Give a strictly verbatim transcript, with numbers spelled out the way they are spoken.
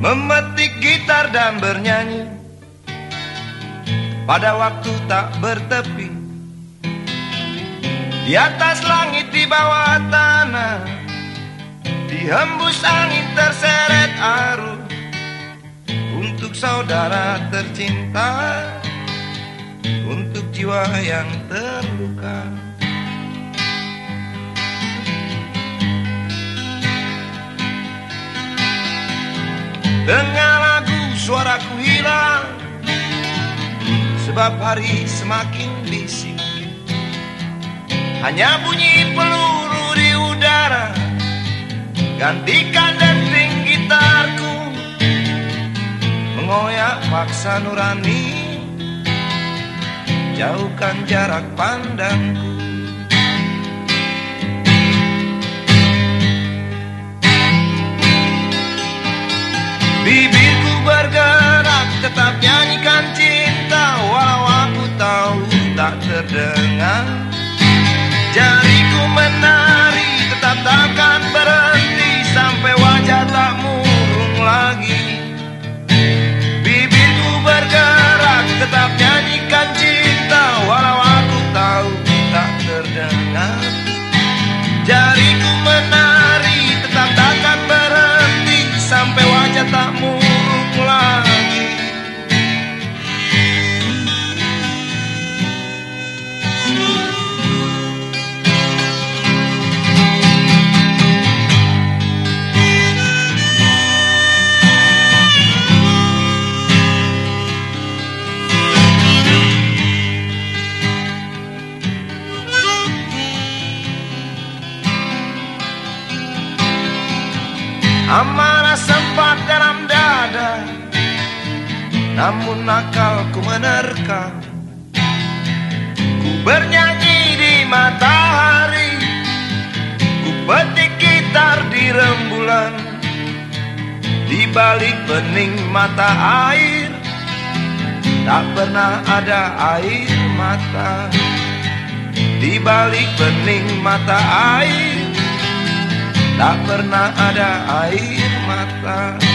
memetik gitar dan bernyanyi pada waktu tak bertepi, di atas langit, di bawah tanah, dihembus angin, terseret arus, untuk saudara tercinta, untuk jiwa yang terluka. Dengar lagu suaraku hilang, sebab hari semakin bising. Hanya bunyi peluru di udara, gantikan denting gitarku, mengoyak paksa nurani, jauhkan jarak pandangku. Bibirku bergerak, tetap nyanyikan cinta, walau aku tahu tak terdengar. Jariku menari, tetap takkan berhenti, sampai wajah tak murung lagi. Bibirku bergerak, tetap nyanyikan cinta, walau aku tahu tak terdengar. Jariku menari, tetap takkan berhenti, sampai wajah tak murung lagi. Amarah sempat dalam dada, namun akalku menerka. Ku bernyanyi di matahari, ku petik gitar di rembulan, di balik bening mata air, tak pernah ada air mata. Di balik bening mata air, tak pernah ada air mata.